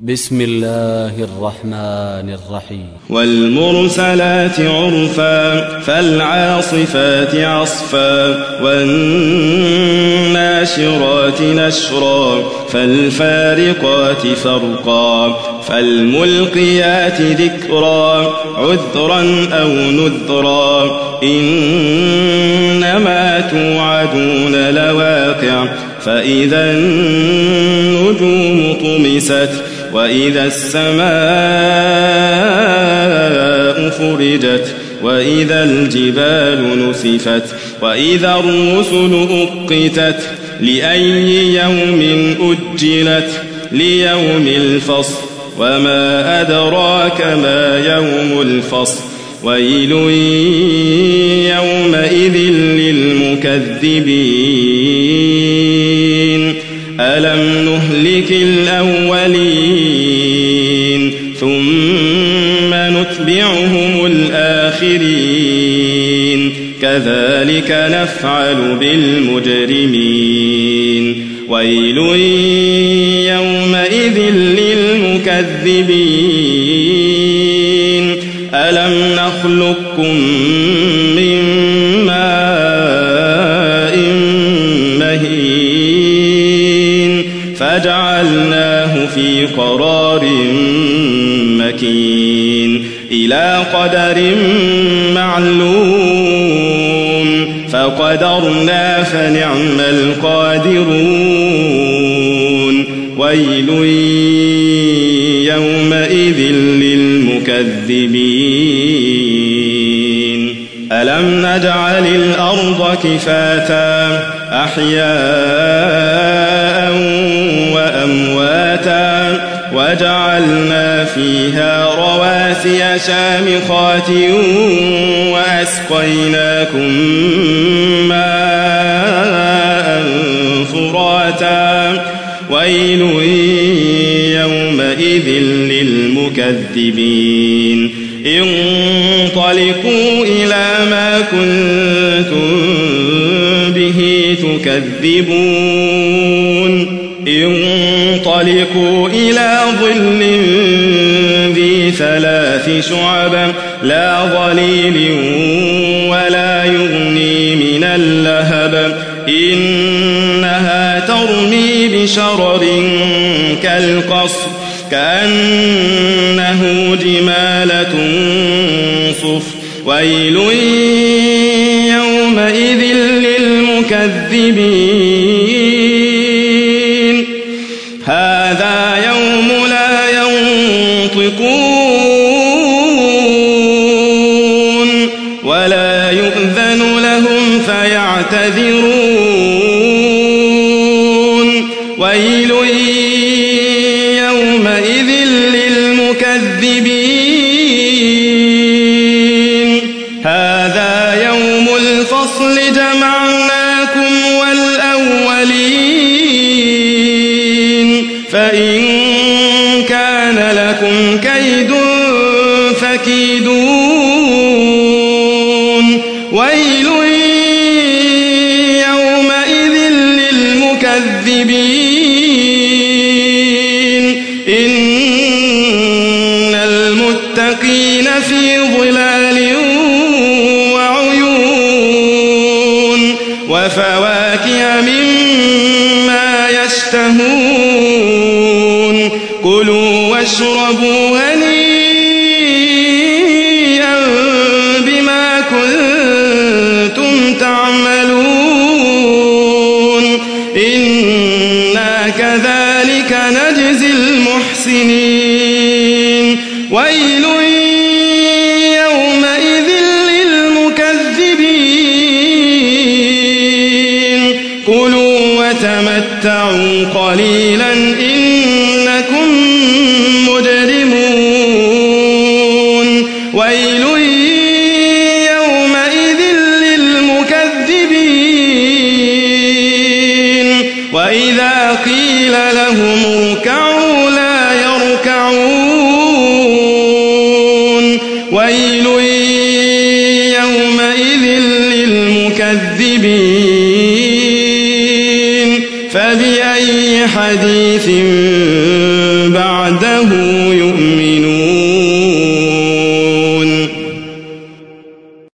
بسم الله الرحمن الرحيم. والمرسلات عرفا فالعاصفات عصفا والناشرات نشرا فالفارقات فرقا فالملقيات ذكرا عذرا أو نذرا إنما توعدون لواقع فإذا النجوم طمست وإذا السماء فرجت وإذا الجبال نسفت وإذا الرسل أقتت لأي يوم أجلت ليوم الفصل وما أدراك ما يوم الفصل ويل يومئذ للمكذبين ألم نهلك الأولين ثم نتبعهم الآخرين كذلك نفعل بالمجرمين ويل يومئذ للمكذبين ألم نخلقكم من ماء مهين فجعلناه في قرار مكين إلى قدر معلوم فقدرنا فنعم القادرون ويل يومئذ للمكذبين ألم نجعل الأرض كفاتا أحياء وأمواتا وجعلنا فيها رواسي شامخات وأسقيناكم ماء فراتا ويل يومئذ للمكذبين انطلقوا إلى ما كنتم به تكذبون انطلقوا إلى ظل ذي 3 شعب لا ظليل ولا يغني من اللهب إنها ترمي بشرر كالقصر كأنه جمالة صفر ويل يومئذ للمكذبين هذا يوم لا ينطقون ولا يؤذن لهم فيعتذرون ويل يومئذ للمكذبين هذا يوم الفصل جمعناكم والأولين فإن كان لكم كيد فكيدون ويل يومئذ للمكذبين إن المتقين في ظلال وعيون وفواكه مما يشتهون كلوا واشربوا هنيئا بما كنتم تعملون إنا كذلك نجزي المحسنين ويل يومئذ للمكذبين كلوا وتمتعوا قليلا إنكم مجرمون ويل يومئذ للمكذبين وإذا قيل لهم اركعوا لا يركعون ويل يومئذ للمكذبين فبأي حديث بعد معه يؤمنون